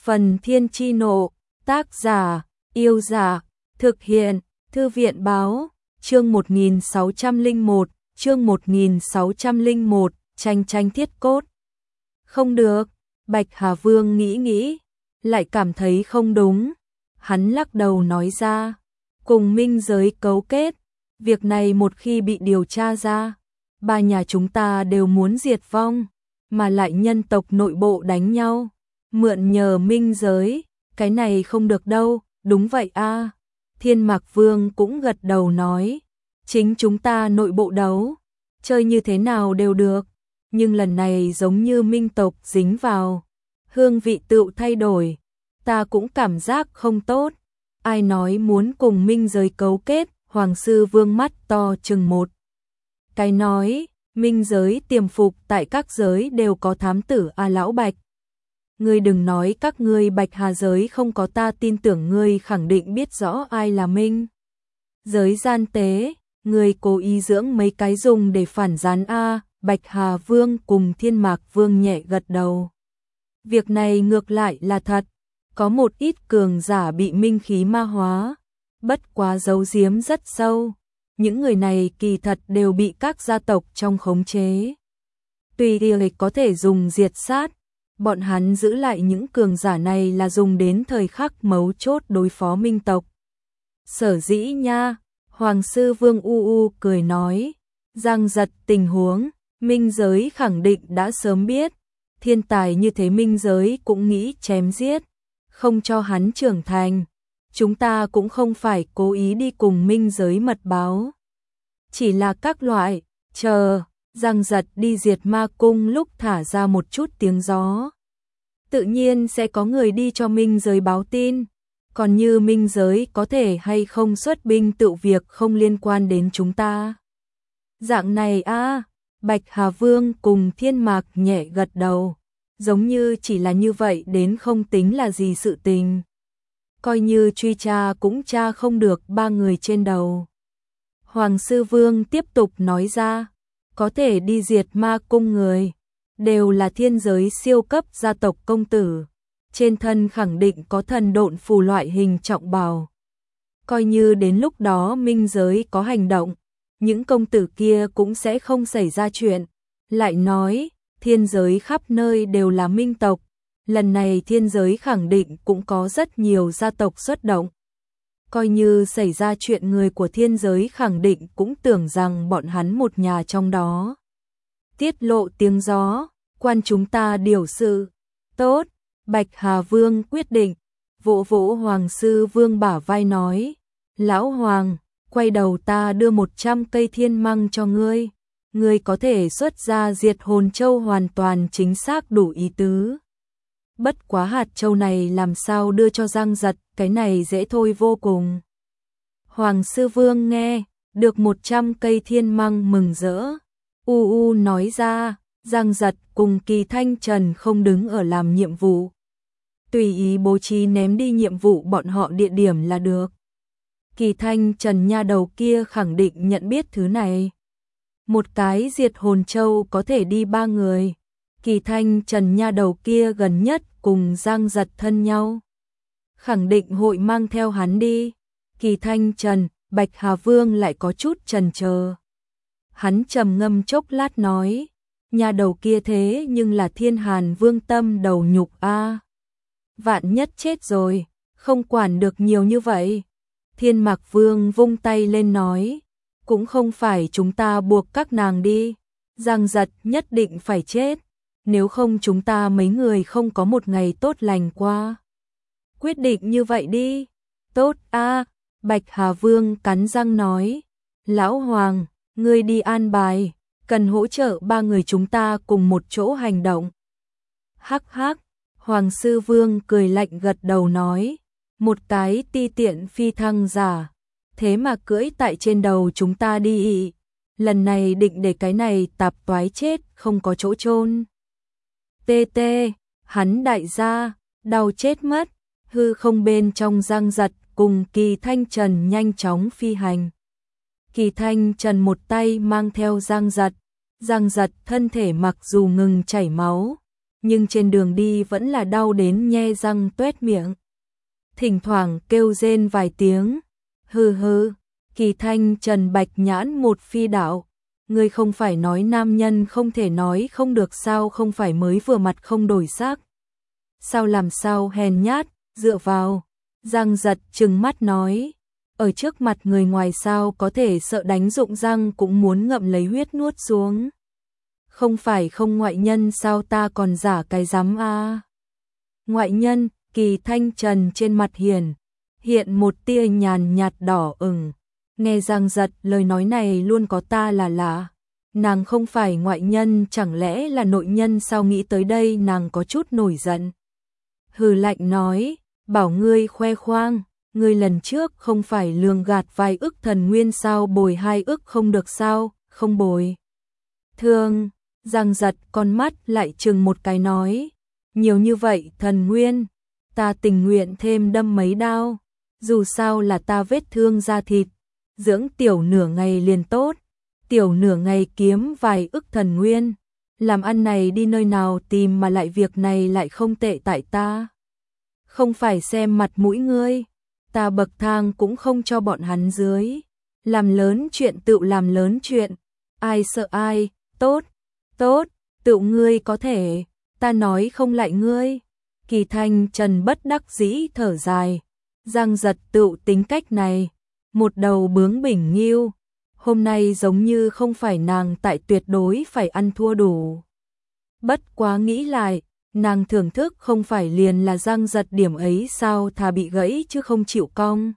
Phần Thiên Chi Nộ, tác giả, Yêu Giả, thực hiện, Thư viện Báo, chương 1601, chương 1601, tranh tranh thiết cốt. Không được, Bạch Hà Vương nghĩ, lại cảm thấy không đúng. Hắn lắc đầu nói ra, cùng minh giới cấu kết, việc này một khi bị điều tra ra, ba nhà chúng ta đều muốn diệt vong, mà lại nhân tộc nội bộ đánh nhau, mượn nhờ minh giới, cái này không được đâu. Đúng vậy a. Thiên Mạc Vương cũng gật đầu nói, chính chúng ta nội bộ đấu, chơi như thế nào đều được, nhưng lần này giống như minh tộc dính vào, hương vị tựu thay đổi, ta cũng cảm giác không tốt. Ai nói muốn cùng minh giới cấu kết? Hoàng Sư Vương mắt to chừng một cái nói, minh giới tiềm phục tại các giới đều có thám tử a lão Bạch. Ngươi đừng nói các ngươi Bạch Hà giới không có, ta tin tưởng ngươi khẳng định biết rõ ai là minh giới gian tế, ngươi cố ý dưỡng mấy cái dùng để phản gián a. Bạch Hà Vương cùng Thiên Mạc Vương nhẹ gật đầu. Việc này ngược lại là thật, có một ít cường giả bị minh khí ma hóa, bất quá giấu giếm rất sâu. Những người này kỳ thật đều bị các gia tộc trong khống chế. Tùy ý có thể dùng diệt sát, bọn hắn giữ lại những cường giả này là dùng đến thời khắc mấu chốt đối phó minh tộc. Sở dĩ nha, Hoàng Sư Vương cười nói, giang giật tình huống, minh giới khẳng định đã sớm biết, thiên tài như thế minh giới cũng nghĩ chém giết, không cho hắn trưởng thành. Chúng ta cũng không phải cố ý đi cùng minh giới mật báo, chỉ là các loại, chờ, giang giật đi diệt ma cung lúc thả ra một chút tiếng gió. Tự nhiên sẽ có người đi cho minh giới báo tin, còn như minh giới có thể hay không xuất binh tự việc không liên quan đến chúng ta. Dạng này a. Bạch Hà Vương cùng Thiên Mạc nhẹ gật đầu, giống như chỉ là như vậy đến không tính là gì sự tình. Coi như truy tra cũng tra không được ba người trên đầu. Hoàng Sư Vương tiếp tục nói ra, có thể đi diệt ma cung người, đều là thiên giới siêu cấp gia tộc công tử, trên thân khẳng định có thần độn phù loại hình trọng bào. Coi như đến lúc đó minh giới có hành động, những công tử kia cũng sẽ không xảy ra chuyện. Lại nói, thiên giới khắp nơi đều là minh tộc, lần này thiên giới khẳng định cũng có rất nhiều gia tộc xuất động. Coi như xảy ra chuyện, người của thiên giới khẳng định cũng tưởng rằng bọn hắn một nhà trong đó. Tiết lộ tiếng gió, quan chúng ta điều sự. Tốt, Bạch Hà Vương quyết định, vỗ vỗ Hoàng Sư Vương bả vai nói, Lão Hoàng, quay đầu ta đưa 100 cây thiên măng cho ngươi, ngươi có thể xuất ra diệt hồn châu hoàn toàn chính xác đủ ý tứ. Bất quá hạt châu này làm sao đưa cho Giang Giật, cái này dễ thôi vô cùng. Hoàng Sư Vương nghe, được 100 cây thiên măng mừng rỡ. Nói ra, Giang Giật cùng Kỳ Thanh Trần không đứng ở làm nhiệm vụ. Tùy ý bố trí ném đi nhiệm vụ bọn họ địa điểm là được. Kỳ Thanh Trần nha đầu kia khẳng định nhận biết thứ này. Một cái diệt hồn châu có thể đi 3 người. Kỳ Thanh Trần nha đầu kia gần nhất cùng Giang Giật thân nhau, khẳng định hội mang theo hắn đi. Kỳ Thanh Trần, Bạch Hà Vương lại có chút chần chờ. Hắn trầm ngâm chốc lát nói, nha đầu kia thế nhưng là Thiên Hàn Vương tâm đầu nhục a. Vạn nhất chết rồi, không quản được nhiều như vậy. Thiên Mạc Vương vung tay lên nói, cũng không phải chúng ta buộc các nàng đi, Giang Giật nhất định phải chết, nếu không chúng ta mấy người không có một ngày tốt lành qua. Quyết định như vậy đi. Tốt a. Bạch Hà Vương cắn răng nói, Lão Hoàng, ngươi đi an bài, cần hỗ trợ 3 người chúng ta cùng một chỗ hành động. Hắc hắc. Hoàng Sư Vương cười lạnh gật đầu nói, một cái ti tiện phi thăng giả, thế mà cưỡi tại trên đầu chúng ta đi, lần này định để cái này tạp toái chết không có chỗ chôn. Tê, hắn đại gia, đau chết mất. Hư không bên trong Giang Giật cùng Kỳ Thanh Trần nhanh chóng phi hành. Kỳ Thanh Trần một tay mang theo Giang Giật thân thể mặc dù ngừng chảy máu, nhưng trên đường đi vẫn là đau đến nhe răng toét miệng. Thỉnh thoảng kêu rên vài tiếng, hừ hừ, Kỳ Thanh Trần bạch nhãn một phi đạo. Ngươi không phải nói nam nhân không thể nói không được sao, không phải mới vừa mặt không đổi sắc. Sao làm sao hèn nhát, dựa vào. Giang Giật trừng mắt nói, ở trước mặt người ngoài sao có thể sợ đánh rụng răng cũng muốn ngậm lấy huyết nuốt xuống. Không phải không ngoại nhân sao ta còn giả cái dám a. Ngoại nhân, Kỳ Thanh Trần trên mặt hiện một tia nhàn nhạt đỏ ửng. Nghe Giang Giật lời nói này luôn có ta là lạ. Nàng không phải ngoại nhân chẳng lẽ là nội nhân sao, nghĩ tới đây nàng có chút nổi giận. Hừ lạnh nói, bảo ngươi khoe khoang, ngươi lần trước không phải lường gạt vài ức thần nguyên sao, bồi 2 ức không được sao, không bồi. Thương, Giang Giật con mắt lại chừng một cái nói, nhiều như vậy thần nguyên, ta tình nguyện thêm đâm mấy đao, dù sao là ta vết thương da thịt, dưỡng tiểu nửa ngày liền tốt, tiểu nửa ngày kiếm vài ức thần nguyên, làm ăn này đi nơi nào tìm mà lại việc này lại không tệ tại ta. Không phải xem mặt mũi ngươi, ta bậc thang cũng không cho bọn hắn dưới, làm lớn chuyện tự làm lớn chuyện, ai sợ ai, tốt, tự ngươi có thể, ta nói không lại ngươi. Kỳ Thanh Trần bất đắc dĩ thở dài, Giang Giật tự tính cách này, một đầu bướng bỉnh nghêu, hôm nay giống như không phải nàng tại tuyệt đối phải ăn thua đủ. Bất quá nghĩ lại, nàng thưởng thức không phải liền là Giang Giật điểm ấy sao, thà bị gãy chứ không chịu cong.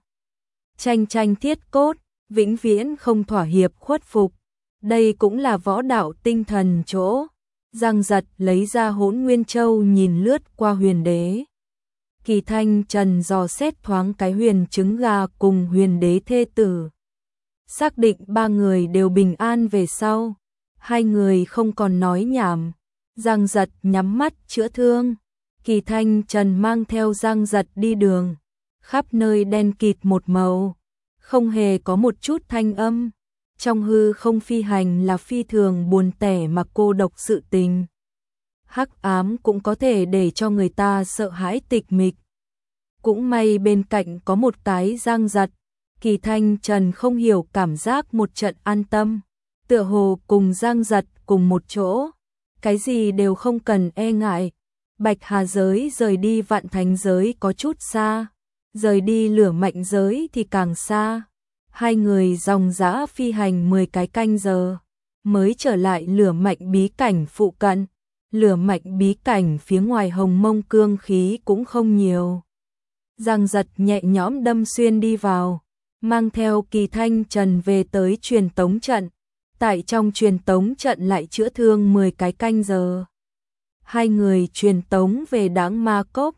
Tranh thiết cốt, vĩnh viễn không thỏa hiệp khuất phục, đây cũng là võ đạo tinh thần chỗ. Giang Giật lấy ra Hỗn Nguyên Châu nhìn lướt qua Huyền Đế. Kỳ Thanh Trần dò xét thoáng cái huyền trứng gà cùng Huyền Đế thê tử. Xác định 3 người đều bình an về sau, 2 người không còn nói nhảm. Giang Giật nhắm mắt chữa thương. Kỳ Thanh Trần mang theo Giang Giật đi đường, khắp nơi đen kịt một màu, không hề có một chút thanh âm. Trong hư không phi hành là phi thường buồn tẻ mà cô độc sự tình. Hắc ám cũng có thể để cho người ta sợ hãi tịch mịch. Cũng may bên cạnh có một cái Giang Giật, Kỳ Thanh Trần không hiểu cảm giác một trận an tâm, tựa hồ cùng Giang Giật cùng một chỗ, cái gì đều không cần e ngại. Bạch Hà giới rời đi Vạn Thánh giới có chút xa, rời đi Lửa Mạnh giới thì càng xa. 2 người dòng dã phi hành 10 cái canh giờ, mới trở lại Lửa Mạnh bí cảnh phụ cận. Lửa Mạnh bí cảnh phía ngoài hồng mông cương khí cũng không nhiều. Giang Giật nhẹ nhõm đâm xuyên đi vào, mang theo Kỳ Thanh Trần về tới truyền tống trận. Tại trong truyền tống trận lại chữa thương 10 cái canh giờ. 2 người truyền tống về Đãng Ma Cốc,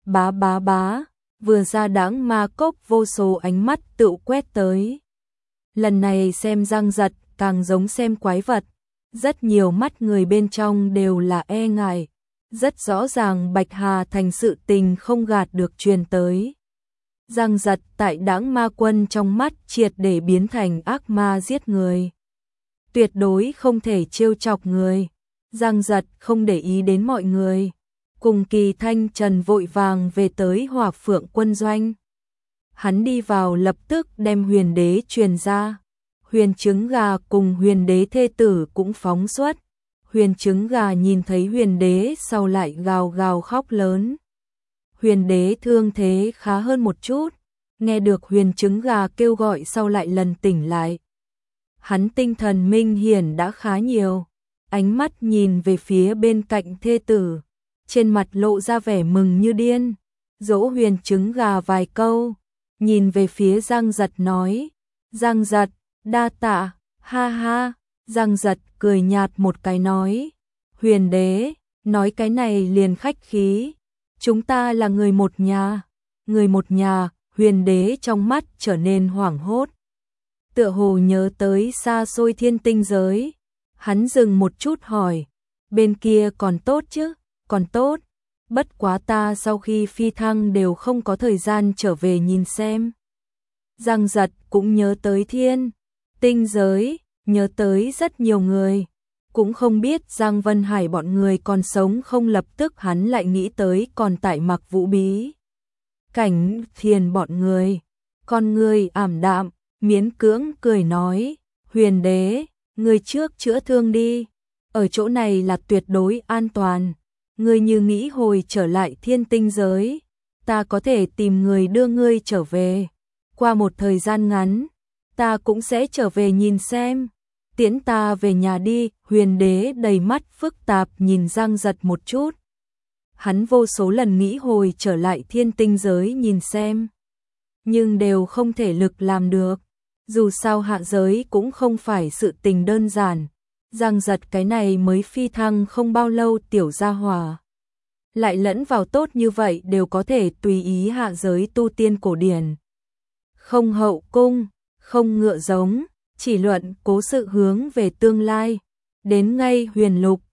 bá, vừa ra Đãng Ma Cốc vô số ánh mắt tự quét tới. Lần này xem Giang Giật càng giống xem quái vật, rất nhiều mắt người bên trong đều là e ngại, rất rõ ràng Bạch Hà thành sự tình không gạt được truyền tới. Giang Giật tại Đãng Ma Quân trong mắt triệt để biến thành ác ma giết người, tuyệt đối không thể trêu chọc người. Giang Giật không để ý đến mọi người, cùng Kỳ Thanh Trần vội vàng về tới Hỏa Phượng quân doanh. Hắn đi vào lập tức đem Huyền Đế truyền ra. Huyền trứng gà cùng Huyền Đế thê tử cũng phóng xuất. Huyền trứng gà nhìn thấy Huyền Đế sau lại gào gào khóc lớn. Huyền Đế thương thế khá hơn một chút, nghe được Huyền trứng gà kêu gọi sau lại lần tỉnh lại. Hắn tinh thần minh hiển đã khá nhiều, ánh mắt nhìn về phía bên cạnh thê tử, trên mặt lộ ra vẻ mừng như điên, dỗ Huyền trứng gà vài câu, nhìn về phía Giang Giật nói, Giang Giật, đa tạ, ha ha. Giang Giật cười nhạt một cái nói, Huyền Đế, nói cái này liền khách khí, chúng ta là người một nhà. Người một nhà, Huyền Đế trong mắt trở nên hoảng hốt, tựa hồ nhớ tới xa xôi Thiên Tinh giới. Hắn dừng một chút hỏi, bên kia còn tốt chứ? Còn tốt, bất quá ta sau khi phi thăng đều không có thời gian trở về nhìn xem. Giang Giật cũng nhớ tới Thiên Tinh giới, nhớ tới rất nhiều người, cũng không biết Giang Vân Hải bọn người còn sống không, lập tức hắn lại nghĩ tới còn tại Mặc Vũ bí cảnh thiền bọn người. Con người ảm đạm, miễn cưỡng cười nói, Huyền đế, người trước chữa thương đi, ở chỗ này là tuyệt đối an toàn, người như nghĩ hồi trở lại thiên tinh giới, ta có thể tìm người đưa ngươi trở về, qua một thời gian ngắn, ta cũng sẽ trở về nhìn xem, tiễn ta về nhà đi. Huyền đế đầy mắt phức tạp nhìn Giang Giật một chút. Hắn vô số lần nghĩ hồi trở lại thiên tinh giới nhìn xem, nhưng đều không thể lực làm được. Dù sao hạ giới cũng không phải sự tình đơn giản. Giang Giật cái này mới phi thăng không bao lâu tiểu gia hỏa, lại lẫn vào tốt như vậy đều có thể tùy ý hạ giới tu tiên cổ điển. Không hậu cung, không ngựa giống, chỉ luận cố sự hướng về tương lai. Đến ngay huyền lục,